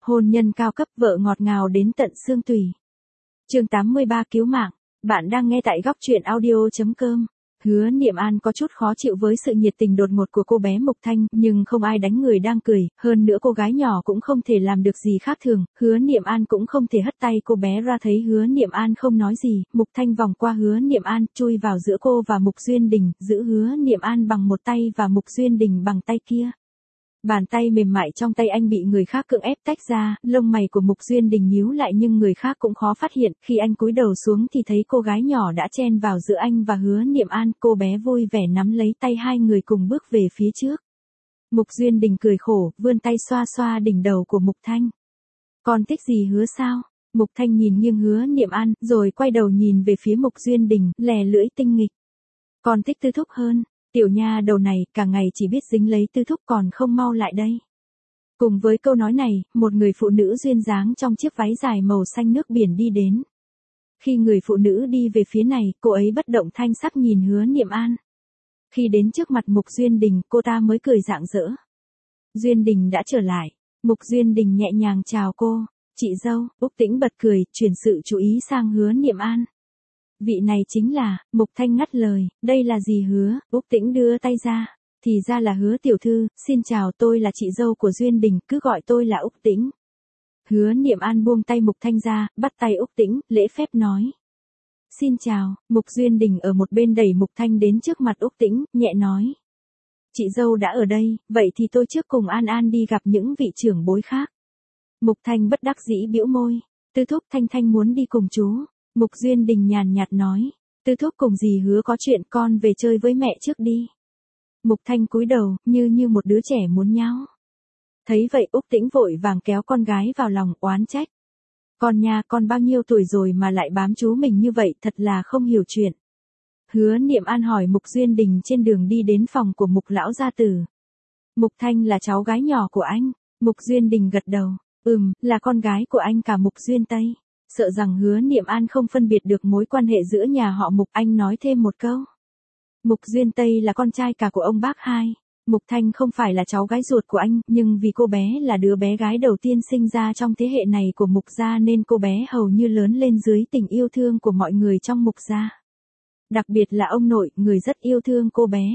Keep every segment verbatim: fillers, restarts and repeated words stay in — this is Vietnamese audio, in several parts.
Hôn nhân cao cấp, vợ ngọt ngào đến tận xương tủy. Chương tám mươi ba cứu mạng. Bạn đang nghe tại góc truyện audio chấm com. Hứa Niệm An có chút khó chịu với sự nhiệt tình đột ngột của cô bé Mục Thanh, nhưng không ai đánh người đang cười, hơn nữa cô gái nhỏ cũng không thể làm được gì khác thường, Hứa Niệm An cũng không thể hất tay cô bé ra. Thấy Hứa Niệm An không nói gì, Mục Thanh vòng qua Hứa Niệm An, chui vào giữa cô và Mục Duyên Đình, giữ Hứa Niệm An bằng một tay và Mục Duyên Đình bằng tay kia. Bàn tay mềm mại trong tay anh bị người khác cưỡng ép tách ra, lông mày của Mục Duyên Đình nhíu lại nhưng người khác cũng khó phát hiện, khi anh cúi đầu xuống thì thấy cô gái nhỏ đã chen vào giữa anh và Hứa Niệm An, cô bé vui vẻ nắm lấy tay hai người cùng bước về phía trước. Mục Duyên Đình cười khổ, vươn tay xoa xoa đỉnh đầu của Mục Thanh. Con thích gì Hứa sao? Mục Thanh nhìn nghiêng Hứa Niệm An, rồi quay đầu nhìn về phía Mục Duyên Đình, lè lưỡi tinh nghịch. Con thích Tư Thúc hơn. Tiểu nha đầu này, cả ngày chỉ biết dính lấy Tư Thúc còn không mau lại đây. Cùng với câu nói này, một người phụ nữ duyên dáng trong chiếc váy dài màu xanh nước biển đi đến. Khi người phụ nữ đi về phía này, cô ấy bất động thanh sắc nhìn Hứa Niệm An. Khi đến trước mặt Mục Duyên Đình, cô ta mới cười rạng rỡ. Duyên Đình đã trở lại. Mục Duyên Đình nhẹ nhàng chào cô. Chị dâu. Úc Tĩnh bật cười, chuyển sự chú ý sang Hứa Niệm An. Vị này chính là, Mục Thanh ngắt lời, đây là gì Hứa? Úc Tĩnh đưa tay ra, thì ra là Hứa tiểu thư, xin chào, tôi là chị dâu của Duyên Đình, cứ gọi tôi là Úc Tĩnh. Hứa Niệm An buông tay Mục Thanh ra, bắt tay Úc Tĩnh, lễ phép nói. Xin chào. Mục Duyên Đình ở một bên đẩy Mục Thanh đến trước mặt Úc Tĩnh, nhẹ nói. Chị dâu đã ở đây, vậy thì tôi trước cùng An An đi gặp những vị trưởng bối khác. Mục Thanh bất đắc dĩ bĩu môi, Tư Thúc Thanh Thanh muốn đi cùng chú. Mục Duyên Đình nhàn nhạt nói, Tư Thúc cùng dì Hứa có chuyện, con về chơi với mẹ trước đi. Mục Thanh cúi đầu, như như một đứa trẻ muốn nháo. Thấy vậy Úc Tĩnh vội vàng kéo con gái vào lòng, oán trách. Con nha, con bao nhiêu tuổi rồi mà lại bám chú mình như vậy, thật là không hiểu chuyện. Hứa Niệm An hỏi Mục Duyên Đình trên đường đi đến phòng của Mục lão gia tử. Mục Thanh là cháu gái nhỏ của anh. Mục Duyên Đình gật đầu, ừm, là con gái của anh cả Mục Duyên Tây. Sợ rằng Hứa Niệm An không phân biệt được mối quan hệ giữa nhà họ Mục, anh nói thêm một câu. Mục Duyên Tây là con trai cả của ông bác hai. Mục Thanh không phải là cháu gái ruột của anh, nhưng vì cô bé là đứa bé gái đầu tiên sinh ra trong thế hệ này của Mục gia nên cô bé hầu như lớn lên dưới tình yêu thương của mọi người trong Mục gia. Đặc biệt là ông nội, người rất yêu thương cô bé.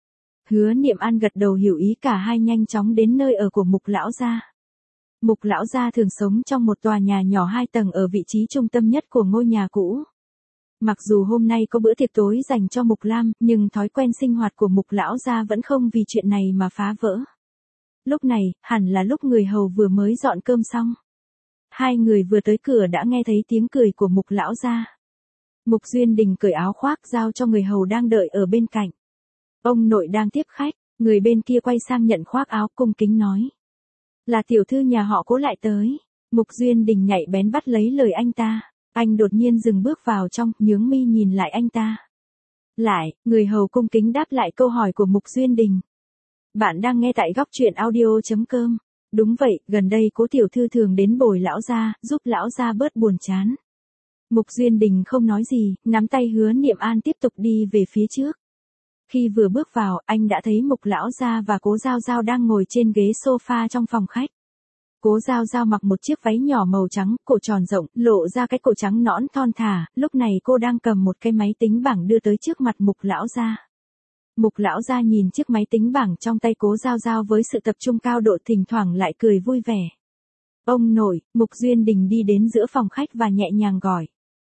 Hứa Niệm An gật đầu hiểu ý, cả hai nhanh chóng đến nơi ở của Mục lão gia. Mục lão gia thường sống trong một tòa nhà nhỏ hai tầng ở vị trí trung tâm nhất của ngôi nhà cũ. Mặc dù hôm nay có bữa tiệc tối dành cho Mục Lam, nhưng thói quen sinh hoạt của Mục lão gia vẫn không vì chuyện này mà phá vỡ. Lúc này, hẳn là lúc người hầu vừa mới dọn cơm xong. Hai người vừa tới cửa đã nghe thấy tiếng cười của Mục lão gia. Mục Duyên Đình cởi áo khoác giao cho người hầu đang đợi ở bên cạnh. Ông nội đang tiếp khách, người bên kia quay sang nhận khoác áo cung kính nói. Là tiểu thư nhà họ Cố lại tới. Mục Duyên Đình nhạy bén bắt lấy lời anh ta. Anh đột nhiên dừng bước vào trong, nhướng mi nhìn lại anh ta. Lại, người hầu cung kính đáp lại câu hỏi của Mục Duyên Đình. Bạn đang nghe tại góc truyện audio chấm com. Đúng vậy, gần đây Cố tiểu thư thường đến bồi lão gia, giúp lão gia bớt buồn chán. Mục Duyên Đình không nói gì, nắm tay Hứa Niệm An tiếp tục đi về phía trước. Khi vừa bước vào, anh đã thấy Mục lão gia và Cố Giao Giao đang ngồi trên ghế sofa trong phòng khách. Cố Giao Giao mặc một chiếc váy nhỏ màu trắng, cổ tròn rộng, lộ ra cái cổ trắng nõn thon thả, lúc này cô đang cầm một cái máy tính bảng đưa tới trước mặt Mục lão gia. Mục lão gia nhìn chiếc máy tính bảng trong tay Cố Giao Giao với sự tập trung cao độ, thỉnh thoảng lại cười vui vẻ. Ông nội. Mục Duyên Đình đi đến giữa phòng khách và nhẹ nhàng gọi.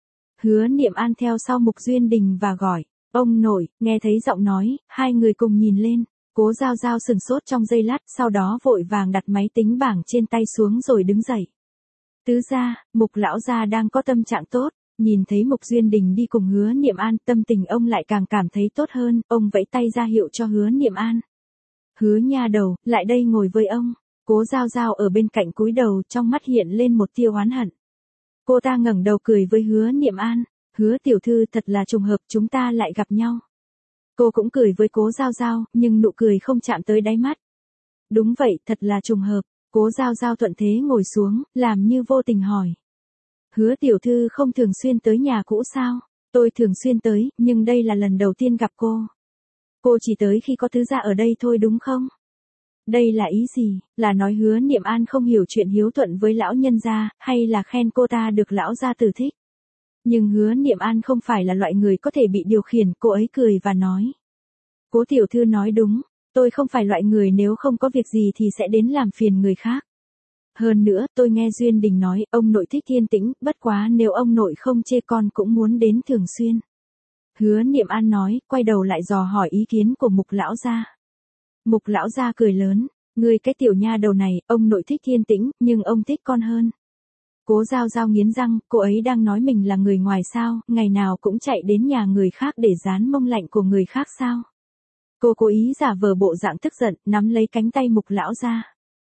Hứa Niệm An theo sau Mục Duyên Đình và gọi. Ông nội. Nghe thấy giọng nói, hai người cùng nhìn lên. Cố Giao Giao sừng sốt trong giây lát, sau đó vội vàng đặt máy tính bảng trên tay xuống rồi đứng dậy. Tứ gia, Mục lão gia đang có tâm trạng tốt, nhìn thấy Mục Duyên Đình đi cùng Hứa Niệm An, tâm tình ông lại càng cảm thấy tốt hơn, ông vẫy tay ra hiệu cho Hứa Niệm An. Hứa nha đầu, lại đây ngồi với ông. Cố Giao Giao ở bên cạnh cúi đầu, trong mắt hiện lên một tia oán hận. Cô ta ngẩng đầu cười với Hứa Niệm An. Hứa tiểu thư, thật là trùng hợp chúng ta lại gặp nhau. Cô cũng cười với Cố Giao Giao, nhưng nụ cười không chạm tới đáy mắt. Đúng vậy, thật là trùng hợp. Cố Giao Giao thuận thế ngồi xuống, làm như vô tình hỏi. Hứa tiểu thư không thường xuyên tới nhà cũ sao? Tôi thường xuyên tới, nhưng đây là lần đầu tiên gặp cô. Cô chỉ tới khi có tứ gia ở đây thôi đúng không? Đây là ý gì, là nói Hứa Niệm An không hiểu chuyện hiếu thuận với lão nhân gia, hay là khen cô ta được lão gia tử thích? Nhưng Hứa Niệm An không phải là loại người có thể bị điều khiển, cô ấy cười và nói. Cố tiểu thư nói đúng, tôi không phải loại người nếu không có việc gì thì sẽ đến làm phiền người khác. Hơn nữa, tôi nghe Duyên Đình nói, ông nội thích yên tĩnh, bất quá nếu ông nội không chê con cũng muốn đến thường xuyên. Hứa Niệm An nói, quay đầu lại dò hỏi ý kiến của Mục lão gia. Mục lão gia cười lớn, ngươi cái tiểu nha đầu này, ông nội thích yên tĩnh, nhưng ông thích con hơn. Cố Giao Giao nghiến răng, cô ấy đang nói mình là người ngoài sao, ngày nào cũng chạy đến nhà người khác để dán mông lạnh của người khác sao. Cô cố ý giả vờ bộ dạng tức giận, nắm lấy cánh tay Mục lão gia.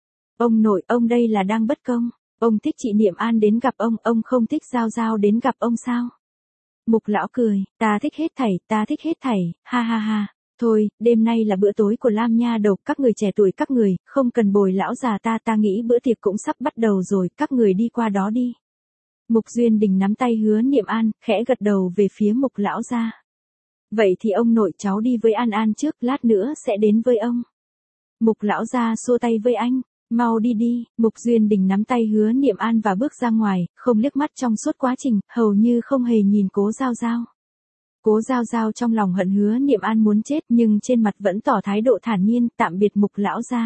Ông nội, ông đây là đang bất công, ông thích chị Niệm An đến gặp ông, ông không thích Giao Giao đến gặp ông sao? Mục lão cười, ta thích hết thảy, ta thích hết thảy, ha ha ha. Thôi, đêm nay là bữa tối của Lam nha đầu, các người trẻ tuổi các người, không cần bồi lão già ta, ta nghĩ bữa tiệc cũng sắp bắt đầu rồi, các người đi qua đó đi. Mục Duyên Đình nắm tay Hứa Niệm An, khẽ gật đầu về phía Mục lão gia. Vậy thì ông nội cháu đi với An An trước, lát nữa sẽ đến với ông. Mục lão gia xua tay với anh, mau đi đi. Mục Duyên Đình nắm tay Hứa Niệm An và bước ra ngoài, không liếc mắt trong suốt quá trình, hầu như không hề nhìn Cố Giao Giao. Cố Giao Giao trong lòng hận Hứa Niệm An muốn chết, nhưng trên mặt vẫn tỏ thái độ thản nhiên, tạm biệt Mục lão gia.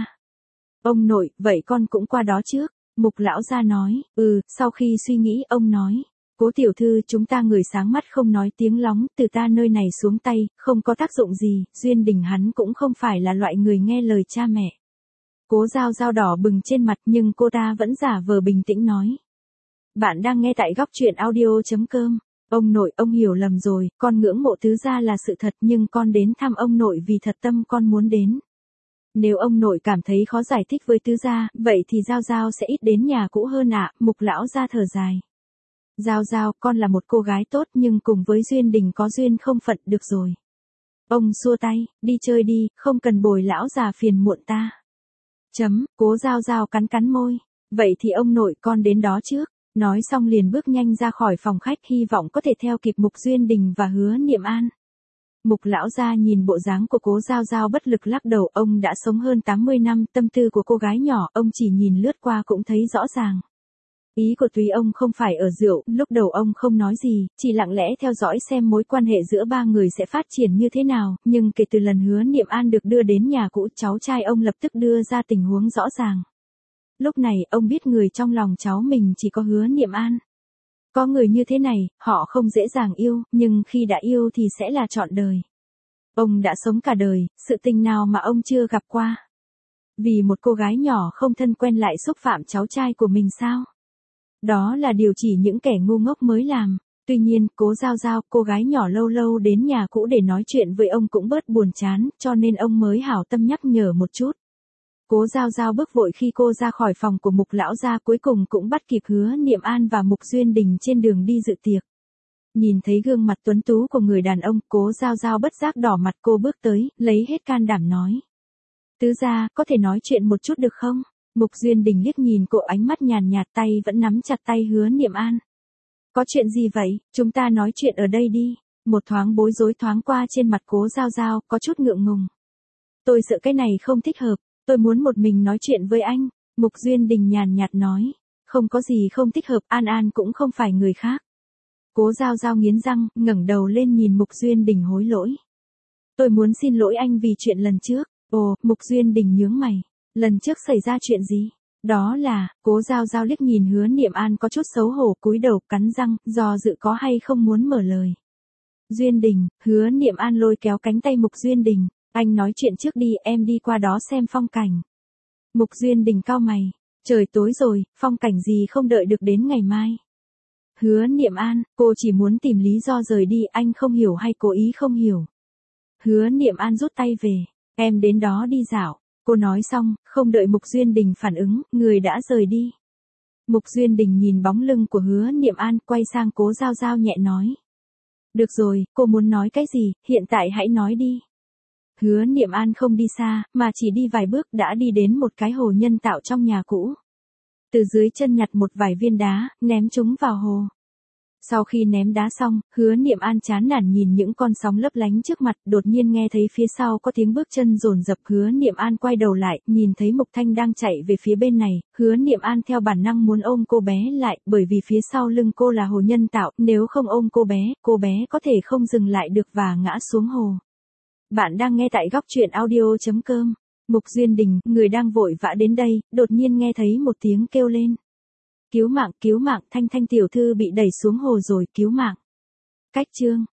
Ông nội, vậy con cũng qua đó trước. Mục lão gia nói, ừ, sau khi suy nghĩ ông nói. Cố tiểu thư, chúng ta người sáng mắt không nói tiếng lóng, từ ta nơi này xuống tay, không có tác dụng gì, Duyên Đình hắn cũng không phải là loại người nghe lời cha mẹ. Cố Giao Giao đỏ bừng trên mặt nhưng cô ta vẫn giả vờ bình tĩnh nói. Bạn đang nghe tại góc truyện audio chấm com. Ông nội, ông hiểu lầm rồi, con ngưỡng mộ tứ gia là sự thật nhưng con đến thăm ông nội vì thật tâm con muốn đến. Nếu ông nội cảm thấy khó giải thích với tứ gia, vậy thì Giao Giao sẽ ít đến nhà cũ hơn ạ. Mục lão gia thở dài. Giao Giao, con là một cô gái tốt nhưng cùng với Duyên Đình có duyên không phận, được rồi. Ông xua tay, đi chơi đi, không cần bồi lão già phiền muộn ta. Chấm, Cố Giao Giao cắn cắn môi. Vậy thì ông nội con đến đó trước. Nói xong liền bước nhanh ra khỏi phòng khách, hy vọng có thể theo kịp Mục Duyên Đình và Hứa Niệm An. Mục lão gia nhìn bộ dáng của Cố Giao Giao bất lực lắc đầu, ông đã sống hơn tám mươi năm, tâm tư của cô gái nhỏ, ông chỉ nhìn lướt qua cũng thấy rõ ràng. Ý của túy ông không phải ở rượu, lúc đầu ông không nói gì, chỉ lặng lẽ theo dõi xem mối quan hệ giữa ba người sẽ phát triển như thế nào, nhưng kể từ lần Hứa Niệm An được đưa đến nhà cũ, cháu trai ông lập tức đưa ra tình huống rõ ràng. Lúc này, ông biết người trong lòng cháu mình chỉ có Hứa Niệm An. Có người như thế này, họ không dễ dàng yêu, nhưng khi đã yêu thì sẽ là trọn đời. Ông đã sống cả đời, sự tình nào mà ông chưa gặp qua. Vì một cô gái nhỏ không thân quen lại xúc phạm cháu trai của mình sao? Đó là điều chỉ những kẻ ngu ngốc mới làm. Tuy nhiên, Cố Giao Giao, cô gái nhỏ lâu lâu đến nhà cũ để nói chuyện với ông cũng bớt buồn chán, cho nên ông mới hảo tâm nhắc nhở một chút. Cố Giao Giao bước vội khi cô ra khỏi phòng của Mục lão gia, cuối cùng cũng bắt kịp Hứa Niệm An và Mục Duyên Đình trên đường đi dự tiệc. Nhìn thấy gương mặt tuấn tú của người đàn ông, Cố Giao Giao bất giác đỏ mặt, cô bước tới, lấy hết can đảm nói. Tứ gia, có thể nói chuyện một chút được không? Mục Duyên Đình liếc nhìn cô, ánh mắt nhàn nhạt, tay vẫn nắm chặt tay Hứa Niệm An. Có chuyện gì vậy, chúng ta nói chuyện ở đây đi. Một thoáng bối rối thoáng qua trên mặt Cố Giao Giao, có chút ngượng ngùng. Tôi sợ cái này không thích hợp, tôi muốn một mình nói chuyện với anh. Mục Duyên Đình nhàn nhạt nói. Không có gì không thích hợp, An An cũng không phải người khác. Cố Giao Giao nghiến răng, ngẩng đầu lên nhìn Mục Duyên Đình hối lỗi. Tôi muốn xin lỗi anh vì chuyện lần trước. Ồ, Mục Duyên Đình nhướng mày. Lần trước xảy ra chuyện gì? Đó là, Cố Giao Giao liếc nhìn Hứa Niệm An có chút xấu hổ, cúi đầu cắn răng, do dự có hay không muốn mở lời. Duyên Đình, Hứa Niệm An lôi kéo cánh tay Mục Duyên Đình. Anh nói chuyện trước đi, em đi qua đó xem phong cảnh. Mục Duyên Đình cau mày. Trời tối rồi, phong cảnh gì không đợi được đến ngày mai. Hứa Niệm An, cô chỉ muốn tìm lý do rời đi, anh không hiểu hay cố ý không hiểu. Hứa Niệm An rút tay về. Em đến đó đi dạo. Cô nói xong, không đợi Mục Duyên Đình phản ứng, người đã rời đi. Mục Duyên Đình nhìn bóng lưng của Hứa Niệm An, quay sang Cố Giao Giao nhẹ nói. Được rồi, cô muốn nói cái gì, hiện tại hãy nói đi. Hứa Niệm An không đi xa, mà chỉ đi vài bước đã đi đến một cái hồ nhân tạo trong nhà cũ. Từ dưới chân nhặt một vài viên đá, ném chúng vào hồ. Sau khi ném đá xong, Hứa Niệm An chán nản nhìn những con sóng lấp lánh trước mặt, đột nhiên nghe thấy phía sau có tiếng bước chân dồn dập. Hứa Niệm An quay đầu lại, nhìn thấy Mục Thanh đang chạy về phía bên này, Hứa Niệm An theo bản năng muốn ôm cô bé lại, bởi vì phía sau lưng cô là hồ nhân tạo, nếu không ôm cô bé, cô bé có thể không dừng lại được và ngã xuống hồ. Bạn đang nghe tại góc truyện audio.com. Mục Duyên Đình, người đang vội vã đến đây, đột nhiên nghe thấy một tiếng kêu lên. Cứu mạng, cứu mạng, Thanh Thanh tiểu thư bị đẩy xuống hồ rồi, cứu mạng. Cách chương